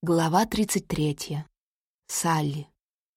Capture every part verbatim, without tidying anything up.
Глава тридцать третья. Салли.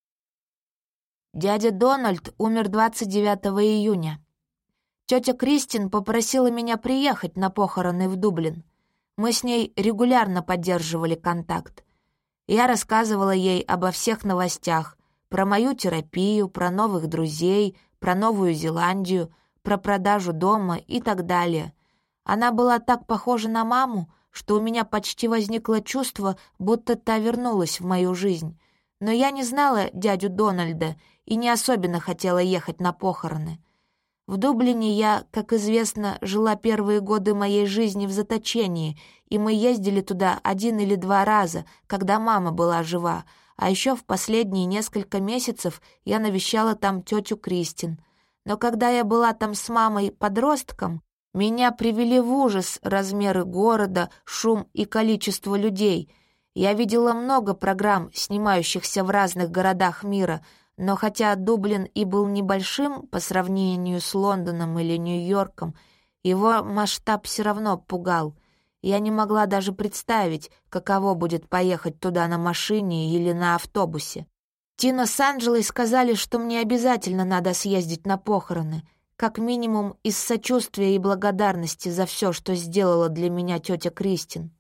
Дядя Дональд умер двадцать девятого июня. Тетя Кристин попросила меня приехать на похороны в Дублин. Мы с ней регулярно поддерживали контакт. Я рассказывала ей обо всех новостях, про мою терапию, про новых друзей, про Новую Зеландию, про продажу дома и так далее. Она была так похожа на маму, что у меня почти возникло чувство, будто та вернулась в мою жизнь. Но я не знала дядю Дональда и не особенно хотела ехать на похороны. В Дублине я, как известно, жила первые годы моей жизни в заточении, и мы ездили туда один или два раза, когда мама была жива, а еще в последние несколько месяцев я навещала там тетю Кристин. Но когда я была там с мамой подростком, меня привели в ужас размеры города, шум и количество людей. Я видела много программ, снимающихся в разных городах мира, но хотя Дублин и был небольшим по сравнению с Лондоном или Нью-Йорком, его масштаб все равно пугал. Я не могла даже представить, каково будет поехать туда на машине или на автобусе. Тина с Анджелой сказали, что мне обязательно надо съездить на похороны, как минимум из сочувствия и благодарности за все, что сделала для меня тетя Кристин.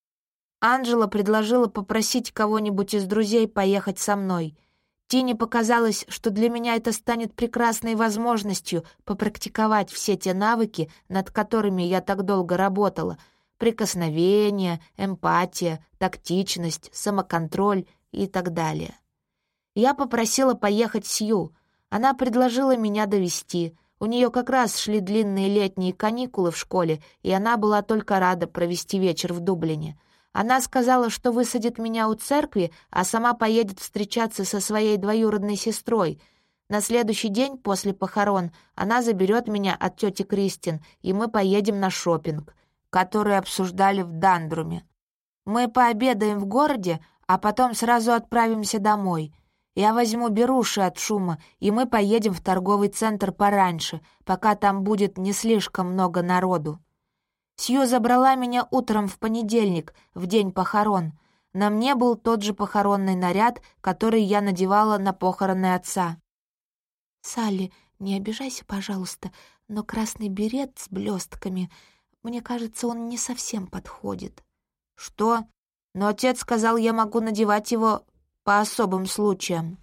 Анджела предложила попросить кого-нибудь из друзей поехать со мной. Тине показалось, что для меня это станет прекрасной возможностью попрактиковать все те навыки, над которыми я так долго работала: прикосновение, эмпатия, тактичность, самоконтроль и так далее. Я попросила поехать Сью. Она предложила меня довезти. У нее как раз шли длинные летние каникулы в школе, и она была только рада провести вечер в Дублине. Она сказала, что высадит меня у церкви, а сама поедет встречаться со своей двоюродной сестрой. На следующий день после похорон она заберет меня от тети Кристин, и мы поедем на шопинг, который обсуждали в Дандруме. Мы пообедаем в городе, а потом сразу отправимся домой. Я возьму беруши от шума, и мы поедем в торговый центр пораньше, пока там будет не слишком много народу. Сью забрала меня утром в понедельник, в день похорон. На мне был тот же похоронный наряд, который я надевала на похороны отца. «Салли, не обижайся, пожалуйста, но красный берет с блестками, мне кажется, он не совсем подходит». «Что? Но отец сказал, я могу надевать его по особым случаям».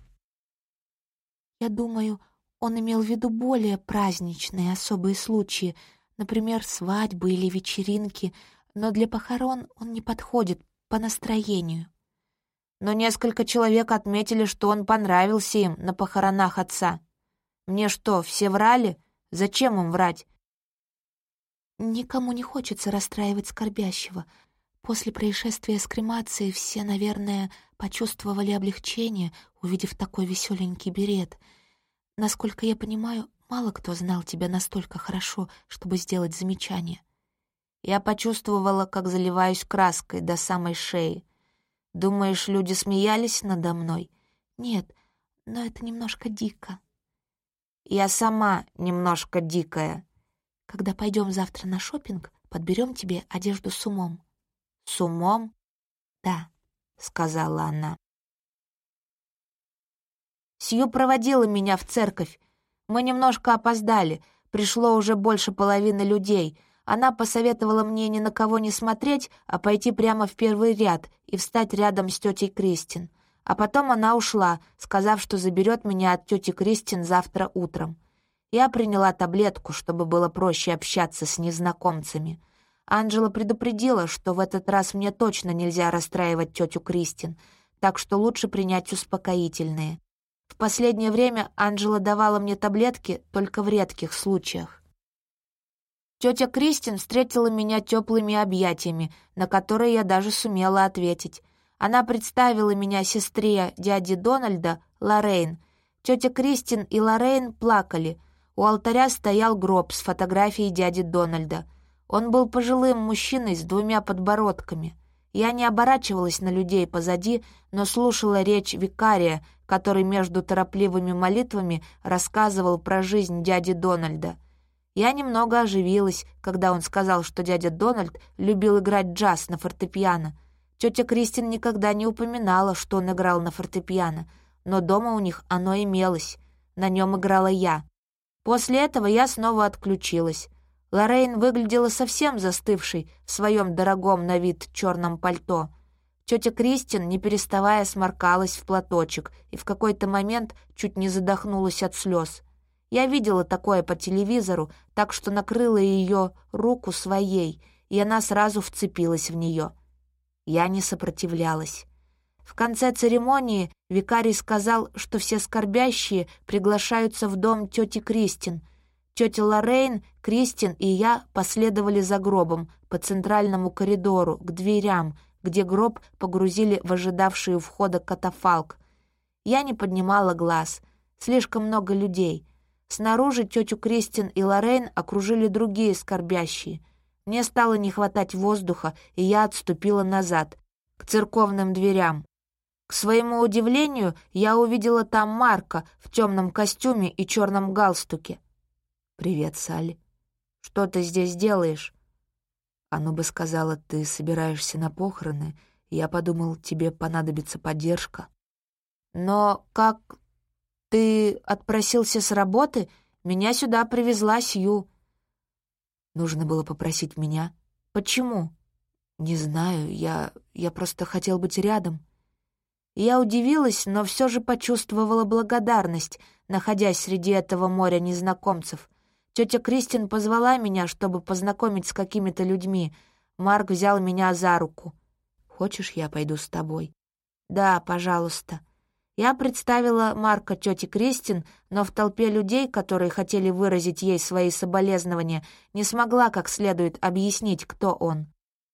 «Я думаю, он имел в виду более праздничные особые случаи, например, свадьбы или вечеринки, но для похорон он не подходит по настроению». Но несколько человек отметили, что он понравился им на похоронах отца. Мне что, все врали? Зачем им врать? Никому не хочется расстраивать скорбящего. После происшествия с кремацией все, наверное, почувствовали облегчение, увидев такой веселенький берет. Насколько я понимаю, мало кто знал тебя настолько хорошо, чтобы сделать замечание. Я почувствовала, как заливаюсь краской до самой шеи. Думаешь, люди смеялись надо мной? Нет, но это немножко дико. Я сама немножко дикая. Когда пойдем завтра на шопинг, подберем тебе одежду с умом. С умом? Да, сказала она. Сью проводила меня в церковь. Мы немножко опоздали, пришло уже больше половины людей. Она посоветовала мне ни на кого не смотреть, а пойти прямо в первый ряд и встать рядом с тетей Кристин. А потом она ушла, сказав, что заберет меня от тети Кристин завтра утром. Я приняла таблетку, чтобы было проще общаться с незнакомцами. Анджела предупредила, что в этот раз мне точно нельзя расстраивать тетю Кристин, так что лучше принять успокоительные. В последнее время Анджела давала мне таблетки только в редких случаях. Тетя Кристин встретила меня теплыми объятиями, на которые я даже сумела ответить. Она представила меня сестре дяди Дональда, Лоррейн. Тетя Кристин и Лоррейн плакали. У алтаря стоял гроб с фотографией дяди Дональда. Он был пожилым мужчиной с двумя подбородками. Я не оборачивалась на людей позади, но слушала речь викария, который между торопливыми молитвами рассказывал про жизнь дяди Дональда. Я немного оживилась, когда он сказал, что дядя Дональд любил играть джаз на фортепиано. Тетя Кристин никогда не упоминала, что он играл на фортепиано, но дома у них оно имелось. На нем играла я. После этого я снова отключилась. Лоррейн выглядела совсем застывшей в своем дорогом на вид черном пальто. Тетя Кристин, не переставая, сморкалась в платочек и в какой-то момент чуть не задохнулась от слез. Я видела такое по телевизору, так что накрыла ее руку своей, и она сразу вцепилась в нее. Я не сопротивлялась. В конце церемонии викарий сказал, что все скорбящие приглашаются в дом тети Кристин. Тетя Лоррейн, Кристин и я последовали за гробом по центральному коридору к дверям, где гроб погрузили в ожидавший у входа катафалк. Я не поднимала глаз. Слишком много людей. Снаружи тетю Кристин и Лоррейн окружили другие скорбящие. Мне стало не хватать воздуха, и я отступила назад, к церковным дверям. К своему удивлению, я увидела там Марка в темном костюме и черном галстуке. «Привет, Салли. Что ты здесь делаешь?» Оно бы сказала, ты собираешься на похороны, и я подумал, тебе понадобится поддержка. Но как ты отпросился с работы? Меня сюда привезла Сью. Нужно было попросить меня. Почему? Не знаю, я... я просто хотел быть рядом. Я удивилась, но все же почувствовала благодарность, находясь среди этого моря незнакомцев. Тетя Кристин позвала меня, чтобы познакомить с какими-то людьми. Марк взял меня за руку. «Хочешь, я пойду с тобой?» «Да, пожалуйста». Я представила Марка тете Кристин, но в толпе людей, которые хотели выразить ей свои соболезнования, не смогла как следует объяснить, кто он.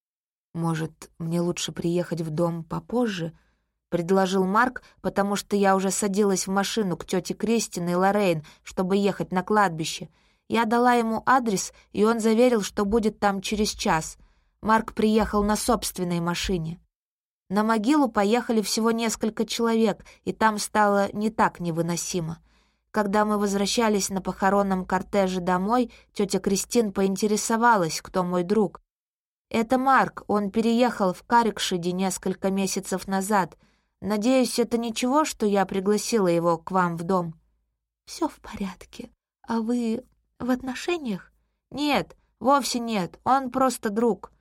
«Может, мне лучше приехать в дом попозже?» — предложил Марк, потому что я уже садилась в машину к тете Кристин и Лоррейн, чтобы ехать на кладбище. Я дала ему адрес, и он заверил, что будет там через час. Марк приехал на собственной машине. На могилу поехали всего несколько человек, и там стало не так невыносимо. Когда мы возвращались на похоронном кортеже домой, тетя Кристин поинтересовалась, кто мой друг. «Это Марк, он переехал в Каррикшиде несколько месяцев назад. Надеюсь, это ничего, что я пригласила его к вам в дом?» «Все в порядке. А вы в отношениях?» «Нет, вовсе нет, он просто друг».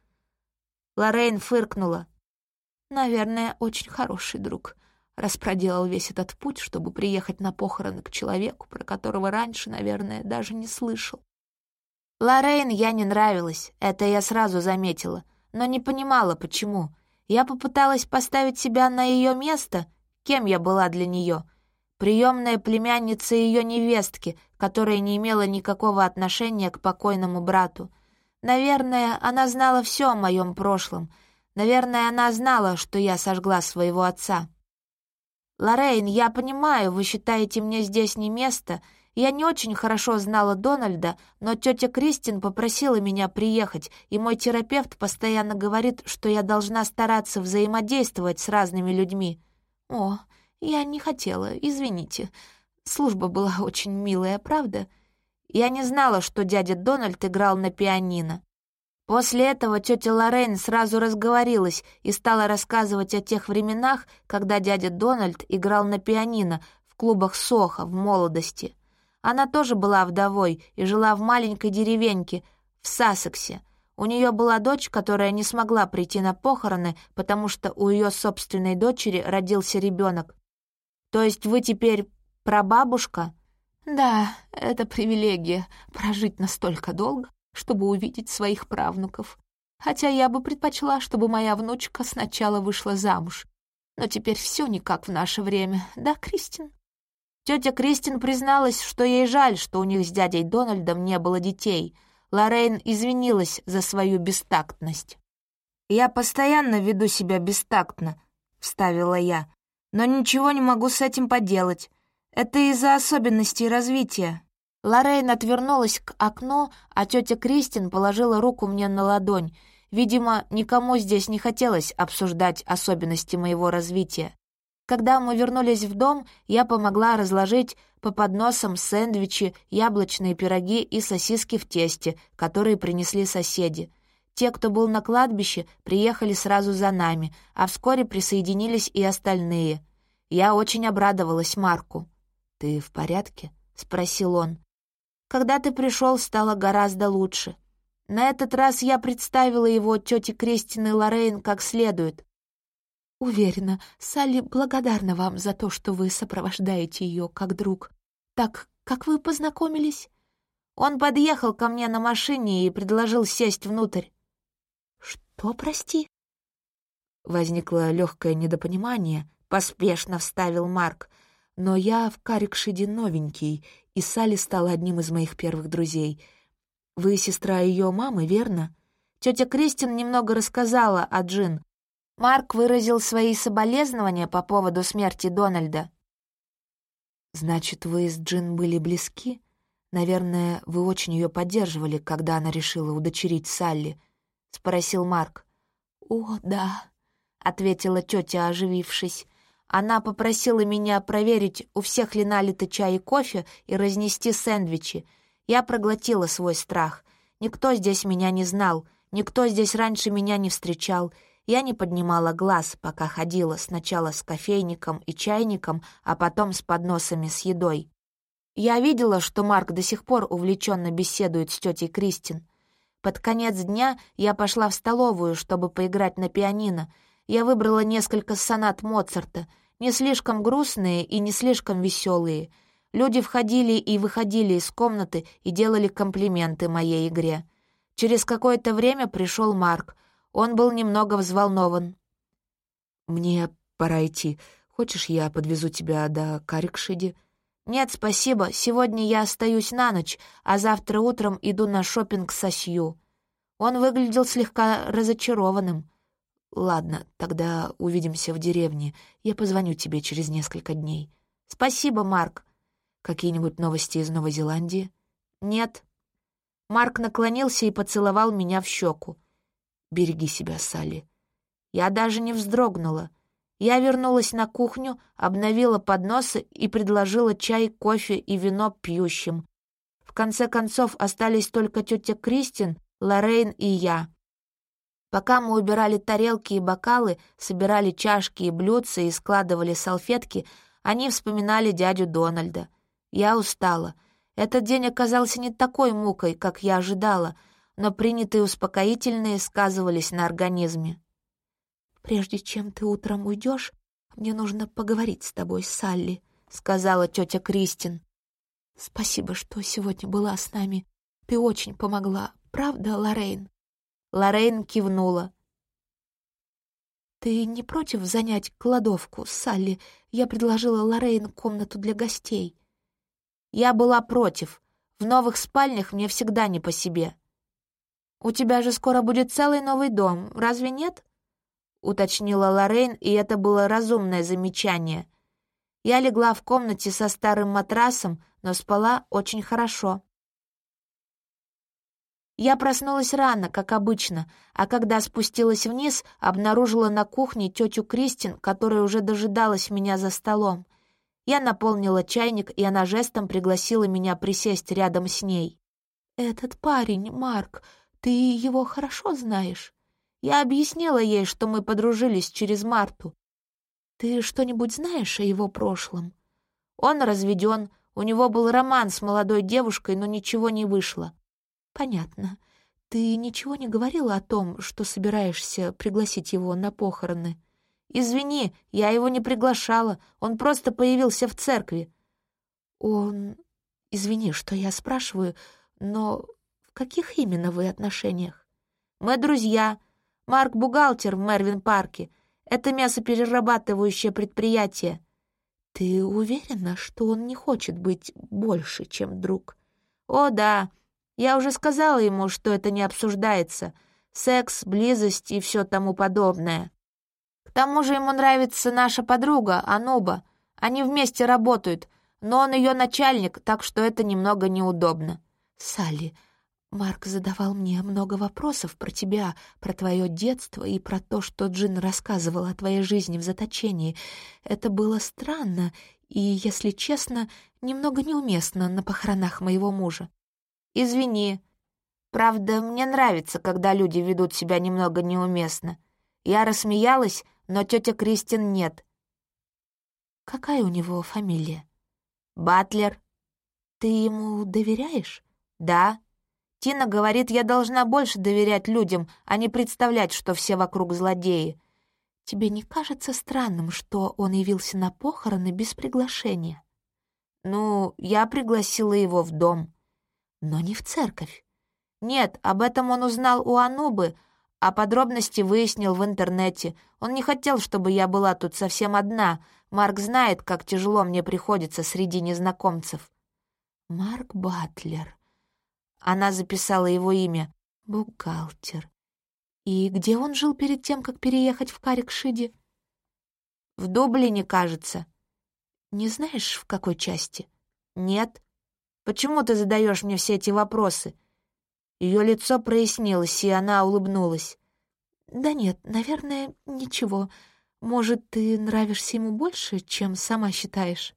Лоррейн фыркнула. «Наверное, очень хороший друг, раз проделал весь этот путь, чтобы приехать на похороны к человеку, про которого раньше, наверное, даже не слышал». Лоррейн я не нравилась, это я сразу заметила, но не понимала, почему. Я попыталась поставить себя на ее место, кем я была для нее. Приемная племянница ее невестки, которая не имела никакого отношения к покойному брату. Наверное, она знала все о моем прошлом. Наверное, она знала, что я сожгла своего отца. «Лоррейн, я понимаю, вы считаете, мне здесь не место. Я не очень хорошо знала Дональда, но тетя Кристин попросила меня приехать, и мой терапевт постоянно говорит, что я должна стараться взаимодействовать с разными людьми». «О, я не хотела, извините. Служба была очень милая, правда?» Я не знала, что дядя Дональд играл на пианино. После этого тетя Лоррейн сразу разговорилась и стала рассказывать о тех временах, когда дядя Дональд играл на пианино в клубах Сохо в молодости. Она тоже была вдовой и жила в маленькой деревеньке в Сассексе. У нее была дочь, которая не смогла прийти на похороны, потому что у ее собственной дочери родился ребенок. «То есть вы теперь прабабушка?» «Да, это привилегия — прожить настолько долго, чтобы увидеть своих правнуков. Хотя я бы предпочла, чтобы моя внучка сначала вышла замуж. Но теперь все не как в наше время, да, Кристин?» Тетя Кристин призналась, что ей жаль, что у них с дядей Дональдом не было детей. Лоррейн извинилась за свою бестактность. «Я постоянно веду себя бестактно», — вставила я, «но ничего не могу с этим поделать. Это из-за особенностей развития». Лоррейн отвернулась к окну, а тетя Кристин положила руку мне на ладонь. Видимо, никому здесь не хотелось обсуждать особенности моего развития. Когда мы вернулись в дом, я помогла разложить по подносам сэндвичи, яблочные пироги и сосиски в тесте, которые принесли соседи. Те, кто был на кладбище, приехали сразу за нами, а вскоре присоединились и остальные. Я очень обрадовалась Марку. «Ты в порядке?» — спросил он. «Когда ты пришел, стало гораздо лучше. На этот раз я представила его тете Кристин и Лоррейн как следует». «Уверена, Салли благодарна вам за то, что вы сопровождаете ее как друг. Так, как вы познакомились?» Он подъехал ко мне на машине и предложил сесть внутрь. «Что, прости?» Возникло легкое недопонимание, поспешно вставил Марк. «Но я в Каррикшиде новенький, и Салли стала одним из моих первых друзей. Вы сестра ее мамы, верно?» Тетя Кристин немного рассказала о Джин. Марк выразил свои соболезнования по поводу смерти Дональда. «Значит, вы с Джин были близки? Наверное, вы очень ее поддерживали, когда она решила удочерить Салли?» — спросил Марк. «О, да», — ответила тетя, оживившись. Она попросила меня проверить, у всех ли налито чай и кофе, и разнести сэндвичи. Я проглотила свой страх. Никто здесь меня не знал, никто здесь раньше меня не встречал. Я не поднимала глаз, пока ходила сначала с кофейником и чайником, а потом с подносами с едой. Я видела, что Марк до сих пор увлеченно беседует с тетей Кристин. Под конец дня я пошла в столовую, чтобы поиграть на пианино. Я выбрала несколько сонат Моцарта, не слишком грустные и не слишком веселые. Люди входили и выходили из комнаты и делали комплименты моей игре. Через какое-то время пришел Марк. Он был немного взволнован. «Мне пора идти. Хочешь, я подвезу тебя до Каррикшиде?» «Нет, спасибо. Сегодня я остаюсь на ночь, а завтра утром иду на шопинг со Сью». Он выглядел слегка разочарованным. «Ладно, тогда увидимся в деревне. Я позвоню тебе через несколько дней». «Спасибо, Марк». «Какие-нибудь новости из Новой Зеландии?» «Нет». Марк наклонился и поцеловал меня в щеку. «Береги себя, Салли». Я даже не вздрогнула. Я вернулась на кухню, обновила подносы и предложила чай, кофе и вино пьющим. В конце концов остались только тетя Кристин, Лоррейн и я. Пока мы убирали тарелки и бокалы, собирали чашки и блюдца и складывали салфетки, они вспоминали дядю Дональда. Я устала. Этот день оказался не такой мукой, как я ожидала, но принятые успокоительные сказывались на организме. «Прежде чем ты утром уйдешь, мне нужно поговорить с тобой, Салли», — сказала тетя Кристин. «Спасибо, что сегодня была с нами. Ты очень помогла, правда, Лоррейн?» Лоррейн кивнула. «Ты не против занять кладовку, Салли? Я предложила Лоррейн комнату для гостей». Я была против. В новых спальнях мне всегда не по себе. «У тебя же скоро будет целый новый дом, разве нет?» — уточнила Лоррейн, и это было разумное замечание. Я легла в комнате со старым матрасом, но спала очень хорошо. Я проснулась рано, как обычно, а когда спустилась вниз, обнаружила на кухне тетю Кристин, которая уже дожидалась меня за столом. Я наполнила чайник, и она жестом пригласила меня присесть рядом с ней. «Этот парень, Марк, ты его хорошо знаешь?» Я объяснила ей, что мы подружились через Марту. «Ты что-нибудь знаешь о его прошлом?» Он разведен, у него был роман с молодой девушкой, но ничего не вышло. «Понятно. Ты ничего не говорила о том, что собираешься пригласить его на похороны?» «Извини, я его не приглашала, он просто появился в церкви». «Он... Извини, что я спрашиваю, но в каких именно вы отношениях?» «Мы друзья. Марк — бухгалтер в Мервин-парке. Это мясоперерабатывающее предприятие». «Ты уверена, что он не хочет быть больше, чем друг?» «О, да. Я уже сказала ему, что это не обсуждается. Секс, близость и все тому подобное. К тому же ему нравится наша подруга, Ануба. Они вместе работают, но он ее начальник, так что это немного неудобно». «Салли, Марк задавал мне много вопросов про тебя, про твое детство и про то, что Джин рассказывала о твоей жизни в заточении. Это было странно и, если честно, немного неуместно на похоронах моего мужа». «Извини». Правда, мне нравится, когда люди ведут себя немного неуместно. Я рассмеялась, но тетя Кристин нет. Какая у него фамилия? Батлер. Ты ему доверяешь? Да. Тина говорит, я должна больше доверять людям, а не представлять, что все вокруг злодеи. Тебе не кажется странным, что он явился на похороны без приглашения? Ну, я пригласила его в дом. Но не в церковь. Нет, об этом он узнал у Анубы, а подробности выяснил в интернете. Он не хотел, чтобы я была тут совсем одна. Марк знает, как тяжело мне приходится среди незнакомцев. Марк Батлер. Она записала его имя. Бухгалтер. И где он жил перед тем, как переехать в Карик-Шиди? В Дублине, кажется. Не знаешь, в какой части? Нет. Почему ты задаешь мне все эти вопросы? Ее лицо прояснилось, и она улыбнулась. Да нет, наверное, ничего. Может, ты нравишься ему больше, чем сама считаешь?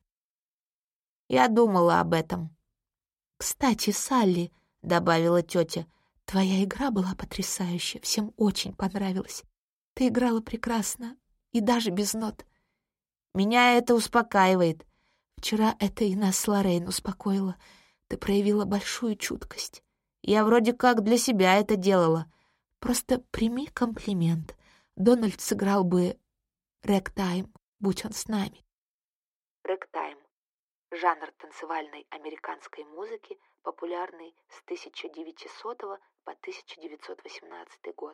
Я думала об этом. Кстати, Салли, — добавила тетя, — твоя игра была потрясающая, всем очень понравилась. Ты играла прекрасно, и даже без нот. Меня это успокаивает. Вчера это и нас с Лоррейн успокоило. Ты проявила большую чуткость. Я вроде как для себя это делала. Просто прими комплимент. Дональд сыграл бы рэктайм, будь он с нами. Рэктайм — жанр танцевальной американской музыки, популярный с тысяча девятисотого по тысяча девятьсот восемнадцатый год.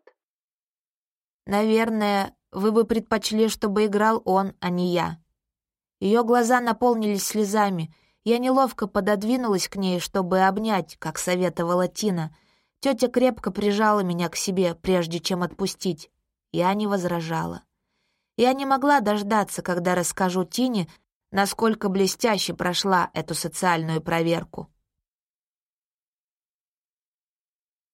Наверное, вы бы предпочли, чтобы играл он, а не я. Ее глаза наполнились слезами. Я неловко пододвинулась к ней, чтобы обнять, как советовала Тина. Тетя крепко прижала меня к себе, прежде чем отпустить. Я не возражала. Я не могла дождаться, когда расскажу Тине, насколько блестяще прошла эту социальную проверку.